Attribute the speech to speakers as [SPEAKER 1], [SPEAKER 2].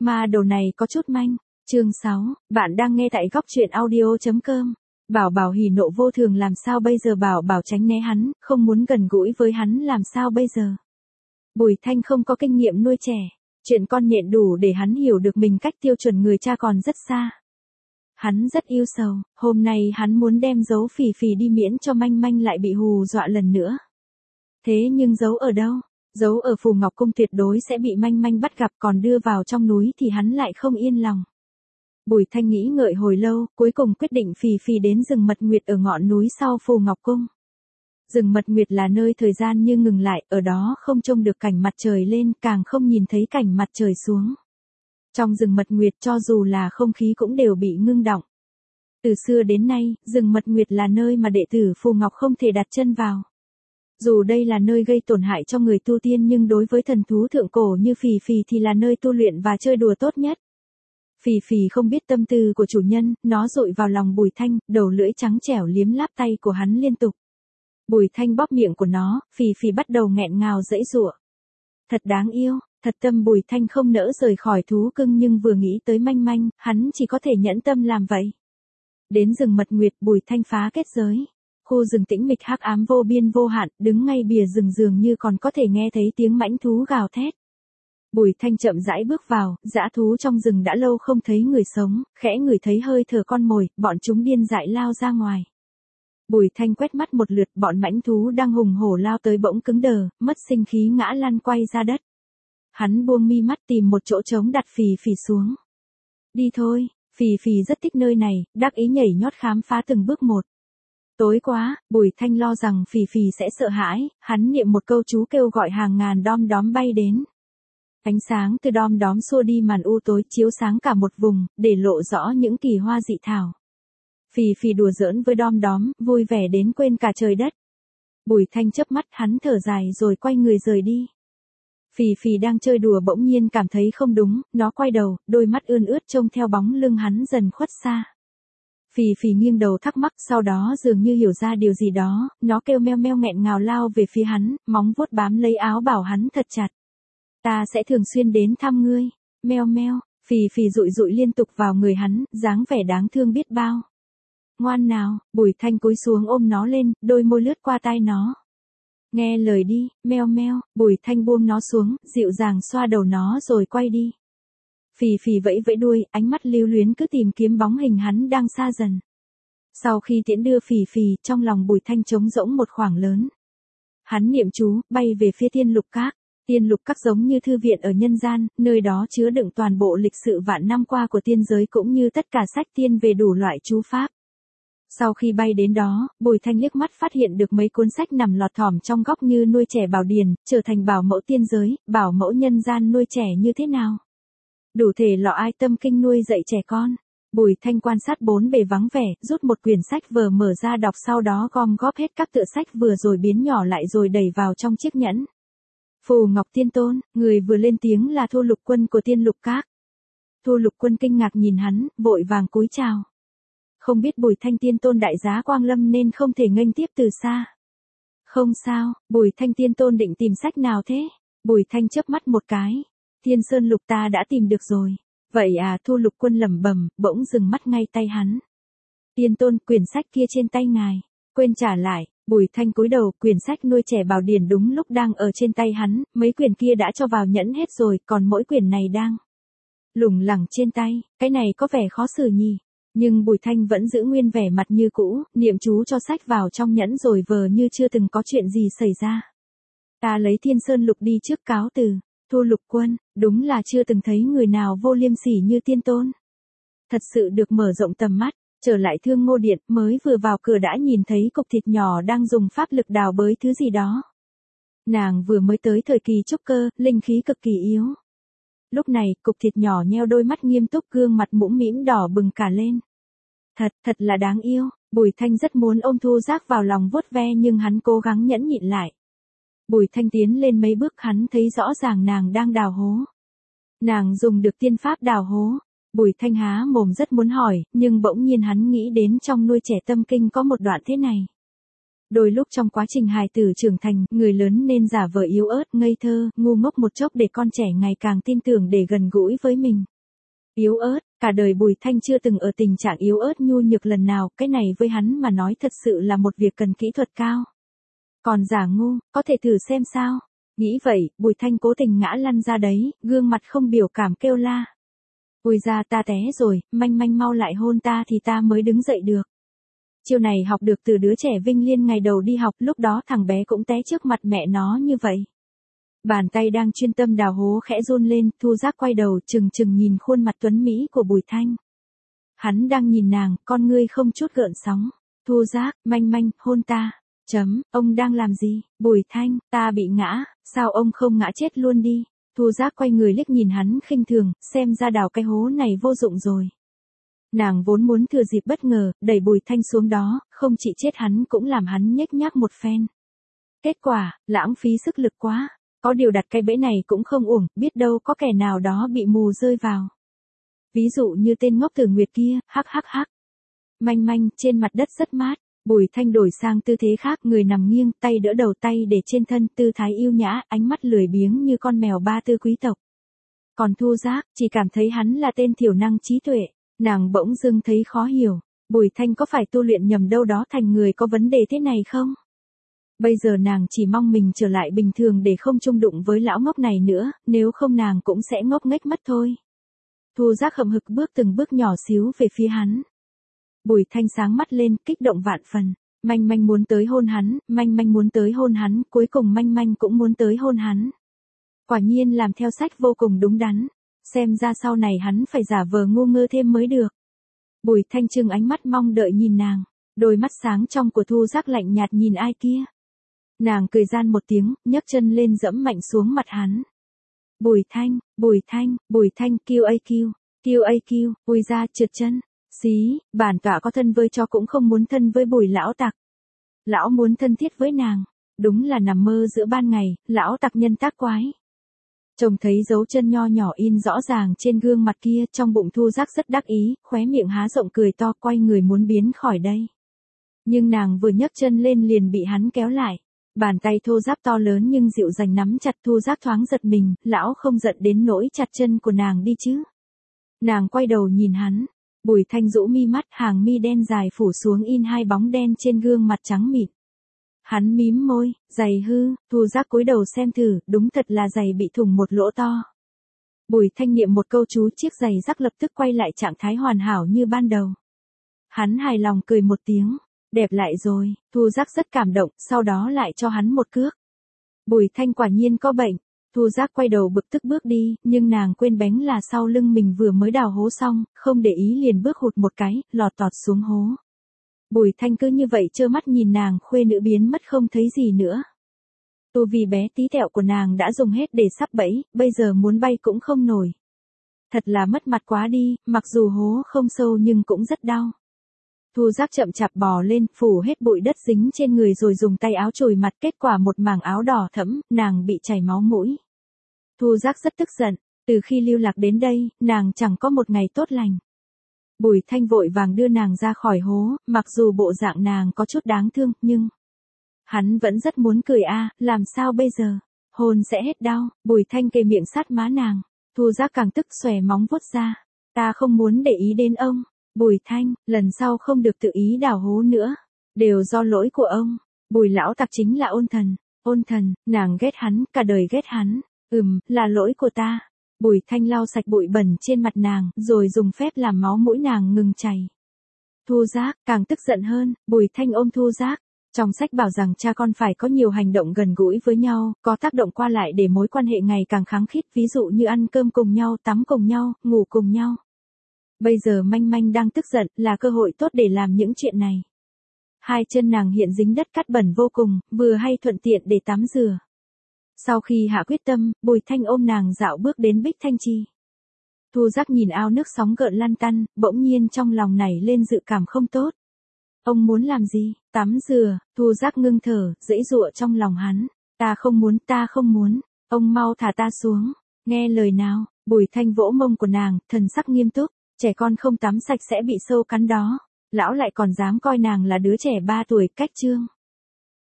[SPEAKER 1] Mà đầu này có chút manh. Chương 6, bạn đang nghe tại góc truyện audio.com. Bảo Bảo hỉ nộ vô thường làm sao bây giờ, Bảo Bảo tránh né hắn, không muốn gần gũi với hắn làm sao bây giờ. Bùi Thanh không có kinh nghiệm nuôi trẻ, chuyện con nhện đủ để hắn hiểu được mình cách tiêu chuẩn người cha còn rất xa. Hắn rất yêu sầu, hôm nay hắn muốn đem giấu Phì Phì đi miễn cho Manh Manh lại bị hù dọa lần nữa. Thế nhưng giấu ở đâu? Giấu ở Phù Ngọc Cung tuyệt đối sẽ bị Manh Manh bắt gặp, còn đưa vào trong núi thì hắn lại không yên lòng. Bùi Thanh nghĩ ngợi hồi lâu, cuối cùng quyết định Phì Phì đến rừng Mật Nguyệt ở ngọn núi sau Phù Ngọc Cung. Rừng Mật Nguyệt là nơi thời gian như ngừng lại, ở đó không trông được cảnh mặt trời lên, càng không nhìn thấy cảnh mặt trời xuống. Trong rừng Mật Nguyệt cho dù là không khí cũng đều bị ngưng đọng. Từ xưa đến nay, rừng Mật Nguyệt là nơi mà đệ tử Phù Ngọc không thể đặt chân vào. Dù đây là nơi gây tổn hại cho người tu tiên nhưng đối với thần thú thượng cổ như Phì Phì thì là nơi tu luyện và chơi đùa tốt nhất. Phì Phì không biết tâm tư của chủ nhân, nó dội vào lòng Bùi Thanh, đầu lưỡi trắng trẻo liếm láp tay của hắn liên tục. Bùi Thanh bóp miệng của nó, Phì Phì bắt đầu nghẹn ngào giãy giụa. Thật đáng yêu, thật tâm Bùi Thanh không nỡ rời khỏi thú cưng nhưng vừa nghĩ tới Manh Manh, hắn chỉ có thể nhẫn tâm làm vậy. Đến rừng Mật Nguyệt, Bùi Thanh phá kết giới. Khu rừng tĩnh mịch hắc ám vô biên vô hạn, đứng ngay bìa rừng dường như còn có thể nghe thấy tiếng mãnh thú gào thét. Bùi Thanh chậm rãi bước vào, dã thú trong rừng đã lâu không thấy người sống, khẽ ngửi thấy hơi thở con mồi, bọn chúng điên dại lao ra ngoài. Bùi Thanh quét mắt một lượt, bọn mãnh thú đang hùng hổ lao tới bỗng cứng đờ, mất sinh khí ngã lăn quay ra đất. Hắn buông mi mắt tìm một chỗ trống đặt Phì Phì xuống. Đi thôi, Phì Phì rất thích nơi này, đắc ý nhảy nhót khám phá từng bước một. Tối quá, Bùi Thanh lo rằng Phì Phì sẽ sợ hãi, hắn niệm một câu chú kêu gọi hàng ngàn đom đóm bay đến. Ánh sáng từ đom đóm xua đi màn u tối, chiếu sáng cả một vùng, để lộ rõ những kỳ hoa dị thảo. Phì Phì đùa giỡn với đom đóm, vui vẻ đến quên cả trời đất. Bùi Thanh chớp mắt, hắn thở dài rồi quay người rời đi. Phì Phì đang chơi đùa bỗng nhiên cảm thấy không đúng, nó quay đầu, đôi mắt ươn ướt trông theo bóng lưng hắn dần khuất xa. Phì Phì nghiêng đầu thắc mắc, sau đó dường như hiểu ra điều gì đó, nó kêu meo meo nghẹn ngào lao về phía hắn, móng vuốt bám lấy áo bảo hắn thật chặt. Ta sẽ thường xuyên đến thăm ngươi, meo meo. Phì Phì dụi dụi liên tục vào người hắn, dáng vẻ đáng thương biết bao. Ngoan nào, Bùi Thanh cúi xuống ôm nó lên, đôi môi lướt qua tai nó. Nghe lời đi, meo meo. Bùi Thanh buông nó xuống, dịu dàng xoa đầu nó rồi quay đi. Phì Phì vẫy vẫy đuôi, ánh mắt lưu luyến cứ tìm kiếm bóng hình hắn đang xa dần. Sau khi tiễn đưa Phì Phì, trong lòng Bùi Thanh trống rỗng một khoảng lớn. Hắn niệm chú, bay về phía Tiên Lục Các. Tiên Lục Các giống như thư viện ở nhân gian, nơi đó chứa đựng toàn bộ lịch sử vạn năm qua của tiên giới cũng như tất cả sách tiên về đủ loại chú pháp. Sau khi bay đến đó, Bùi Thanh liếc mắt phát hiện được mấy cuốn sách nằm lọt thỏm trong góc như nuôi trẻ bảo điển, trở thành bảo mẫu tiên giới, bảo mẫu nhân gian nuôi trẻ như thế nào. Đủ thể lọ ai tâm kinh nuôi dạy trẻ con. Bùi Thanh quan sát bốn bề vắng vẻ, rút một quyển sách vừa mở ra đọc, sau đó gom góp hết các tựa sách vừa rồi biến nhỏ lại rồi đẩy vào trong chiếc nhẫn. Phù Ngọc Tiên Tôn, người vừa lên tiếng là Thu Lục Quân của Tiên Lục Các. Thu Lục Quân kinh ngạc nhìn hắn, vội vàng cúi chào. Không biết Bùi Thanh Tiên Tôn đại giá quang lâm nên không thể nghênh tiếp từ xa. Không sao, Bùi Thanh Tiên Tôn định tìm sách nào thế? Bùi Thanh chớp mắt một cái. Thiên Sơn Lục ta đã tìm được rồi. Vậy à, Thu Lục Quân lẩm bẩm, bỗng dừng mắt ngay tay hắn. Tiên Tôn, quyển sách kia trên tay ngài. Quên trả lại. Bùi Thanh cúi đầu, quyển sách nuôi trẻ bảo điển đúng lúc đang ở trên tay hắn, mấy quyển kia đã cho vào nhẫn hết rồi, còn mỗi quyển này đang lủng lẳng trên tay, cái này có vẻ khó xử nhỉ. Nhưng Bùi Thanh vẫn giữ nguyên vẻ mặt như cũ, niệm chú cho sách vào trong nhẫn rồi vờ như chưa từng có chuyện gì xảy ra. Ta lấy Thiên Sơn Lục đi trước cáo từ. Thu Lục Quân, đúng là chưa từng thấy người nào vô liêm sỉ như Tiên Tôn. Thật sự được mở rộng tầm mắt. Trở lại Thương Ngô Điện, mới vừa vào cửa đã nhìn thấy cục thịt nhỏ đang dùng pháp lực đào bới thứ gì đó. Nàng vừa mới tới thời kỳ trúc cơ, linh khí cực kỳ yếu. Lúc này, cục thịt nhỏ nheo đôi mắt nghiêm túc, gương mặt mũm mĩm đỏ bừng cả lên. Thật là đáng yêu. Bùi Thanh rất muốn ôm Thu Giác vào lòng vuốt ve nhưng hắn cố gắng nhẫn nhịn lại. Bùi Thanh tiến lên mấy bước, hắn thấy rõ ràng nàng đang đào hố. Nàng dùng được tiên pháp đào hố. Bùi Thanh há mồm rất muốn hỏi, nhưng bỗng nhiên hắn nghĩ đến trong nuôi trẻ tâm kinh có một đoạn thế này. Đôi lúc trong quá trình hài tử trưởng thành, người lớn nên giả vờ yếu ớt, ngây thơ, ngu ngốc một chốc để con trẻ ngày càng tin tưởng để gần gũi với mình. Yếu ớt, cả đời Bùi Thanh chưa từng ở tình trạng yếu ớt nhu nhược lần nào, cái này với hắn mà nói thật sự là một việc cần kỹ thuật cao. Còn giả ngu, có thể thử xem sao. Nghĩ vậy, Bùi Thanh cố tình ngã lăn ra đấy, gương mặt không biểu cảm kêu la. Ôi ra ta té rồi, manh manh mau lại hôn ta thì ta mới đứng dậy được. Chiêu này học được từ đứa trẻ Vinh Liên ngày đầu đi học, lúc đó thằng bé cũng té trước mặt mẹ nó như vậy. Bàn tay đang chuyên tâm đào hố khẽ run lên, Thu Giác quay đầu chừng chừng nhìn khuôn mặt tuấn mỹ của Bùi Thanh. Hắn đang nhìn nàng, con ngươi không chút gợn sóng. Thu Giác, manh manh, hôn ta. Ông đang làm gì? Bùi Thanh, ta bị ngã, sao ông không ngã chết luôn đi? Thu Giác quay người liếc nhìn hắn khinh thường, xem ra đào cái hố này vô dụng rồi. Nàng vốn muốn thừa dịp bất ngờ, đẩy Bùi Thanh xuống đó, không chỉ chết hắn cũng làm hắn nhếch nhác một phen. Kết quả, lãng phí sức lực quá. Có điều đặt cái bẫy này cũng không uổng, biết đâu có kẻ nào đó bị mù rơi vào. Ví dụ như tên ngốc Tử Nguyệt kia, hắc hắc hắc. Manh manh, trên mặt đất rất mát. Bùi Thanh đổi sang tư thế khác, người nằm nghiêng, tay đỡ đầu tay để trên thân, tư thái yêu nhã, ánh mắt lười biếng như con mèo ba tư quý tộc. Còn Thu Giác, chỉ cảm thấy hắn là tên thiểu năng trí tuệ, nàng bỗng dưng thấy khó hiểu, Bùi Thanh có phải tu luyện nhầm đâu đó thành người có vấn đề thế này không? Bây giờ nàng chỉ mong mình trở lại bình thường để không chung đụng với lão ngốc này nữa, nếu không nàng cũng sẽ ngốc nghếch mất thôi. Thu Giác hậm hực bước từng bước nhỏ xíu về phía hắn. Bùi Thanh sáng mắt lên, kích động vạn phần. Manh manh muốn tới hôn hắn, manh manh muốn tới hôn hắn, cuối cùng manh manh cũng muốn tới hôn hắn. Quả nhiên làm theo sách vô cùng đúng đắn. Xem ra sau này hắn phải giả vờ ngu ngơ thêm mới được. Bùi Thanh trừng ánh mắt mong đợi nhìn nàng. Đôi mắt sáng trong của Thu Giác lạnh nhạt nhìn ai kia. Nàng cười gian một tiếng, nhấc chân lên dẫm mạnh xuống mặt hắn. Bùi Thanh, Bùi Thanh, Bùi Thanh, QAQ, ui ra trượt chân. Xí, bản tọa có thân với chó cũng không muốn thân với Bùi lão tặc. Lão muốn thân thiết với nàng. Đúng là nằm mơ giữa ban ngày, lão tặc nhân tác quái. Trông thấy dấu chân nho nhỏ in rõ ràng trên gương mặt kia, trong bụng Thu Giác rất đắc ý, khóe miệng há rộng cười to, quay người muốn biến khỏi đây. Nhưng nàng vừa nhấc chân lên liền bị hắn kéo lại. Bàn tay thô ráp to lớn nhưng dịu dàng nắm chặt. Thu Giác thoáng giật mình, lão không giận đến nỗi chặt chân của nàng đi chứ. Nàng quay đầu nhìn hắn. Bùi Thanh rũ mi mắt, hàng mi đen dài phủ xuống in hai bóng đen trên gương mặt trắng mịn. Hắn mím môi, giày hư, Thu Giác cúi đầu xem thử, đúng thật là giày bị thủng một lỗ to. Bùi Thanh niệm một câu chú, chiếc giày rắc lập tức quay lại trạng thái hoàn hảo như ban đầu. Hắn hài lòng cười một tiếng, đẹp lại rồi. Thu Giác rất cảm động, sau đó lại cho hắn một cước. Bùi Thanh quả nhiên có bệnh. Thu Giác quay đầu bực tức bước đi, nhưng nàng quên bén là sau lưng mình vừa mới đào hố xong, không để ý liền bước hụt một cái, lọt tọt xuống hố. Bùi Thanh cứ như vậy trơ mắt nhìn nàng khuê nữ biến mất không thấy gì nữa. Tu vi bé tí tẹo của nàng đã dùng hết để sắp bẫy, bây giờ muốn bay cũng không nổi. Thật là mất mặt quá đi, mặc dù hố không sâu nhưng cũng rất đau. Thu Giác chậm chạp bò lên, phủ hết bụi đất dính trên người rồi dùng tay áo chùi mặt, kết quả một mảng áo đỏ thẫm, nàng bị chảy máu mũi. Thu Giác rất tức giận, từ khi lưu lạc đến đây, nàng chẳng có một ngày tốt lành. Bùi Thanh vội vàng đưa nàng ra khỏi hố, mặc dù bộ dạng nàng có chút đáng thương, nhưng hắn vẫn rất muốn cười làm sao bây giờ, hồn sẽ hết đau. Bùi Thanh kề miệng sát má nàng, Thu Giác càng tức xòe móng vuốt ra, ta không muốn để ý đến ông. Bùi Thanh, lần sau không được tự ý đào hố nữa, đều do lỗi của ông. Bùi lão tặc chính là ôn thần, nàng ghét hắn, cả đời ghét hắn. Là lỗi của ta. Bùi Thanh lau sạch bụi bẩn trên mặt nàng, rồi dùng phép làm máu mũi nàng ngừng chảy. Thu Giác, càng tức giận hơn, Bùi Thanh ôm Thu Giác. Trong sách bảo rằng cha con phải có nhiều hành động gần gũi với nhau, có tác động qua lại để mối quan hệ ngày càng khăng khít, ví dụ như ăn cơm cùng nhau, tắm cùng nhau, ngủ cùng nhau. Bây giờ manh manh đang tức giận, là cơ hội tốt để làm những chuyện này. Hai chân nàng hiện dính đất cát bẩn vô cùng, vừa hay thuận tiện để tắm rửa. Sau khi hạ quyết tâm, Bùi Thanh ôm nàng dạo bước đến Bích Thanh Trì. Thu Giác nhìn ao nước sóng gợn lăn tăn, bỗng nhiên trong lòng nảy lên dự cảm không tốt. Ông muốn làm gì? Tắm rửa. Thu Giác ngưng thở, giãy giụa trong lòng hắn. Ta không muốn. Ông mau thả ta xuống. Nghe lời nào. Bùi Thanh vỗ mông của nàng, thần sắc nghiêm túc. Trẻ con không tắm sạch sẽ bị sâu cắn đó. Lão lại còn dám coi nàng là đứa trẻ 3 tuổi, cách chương.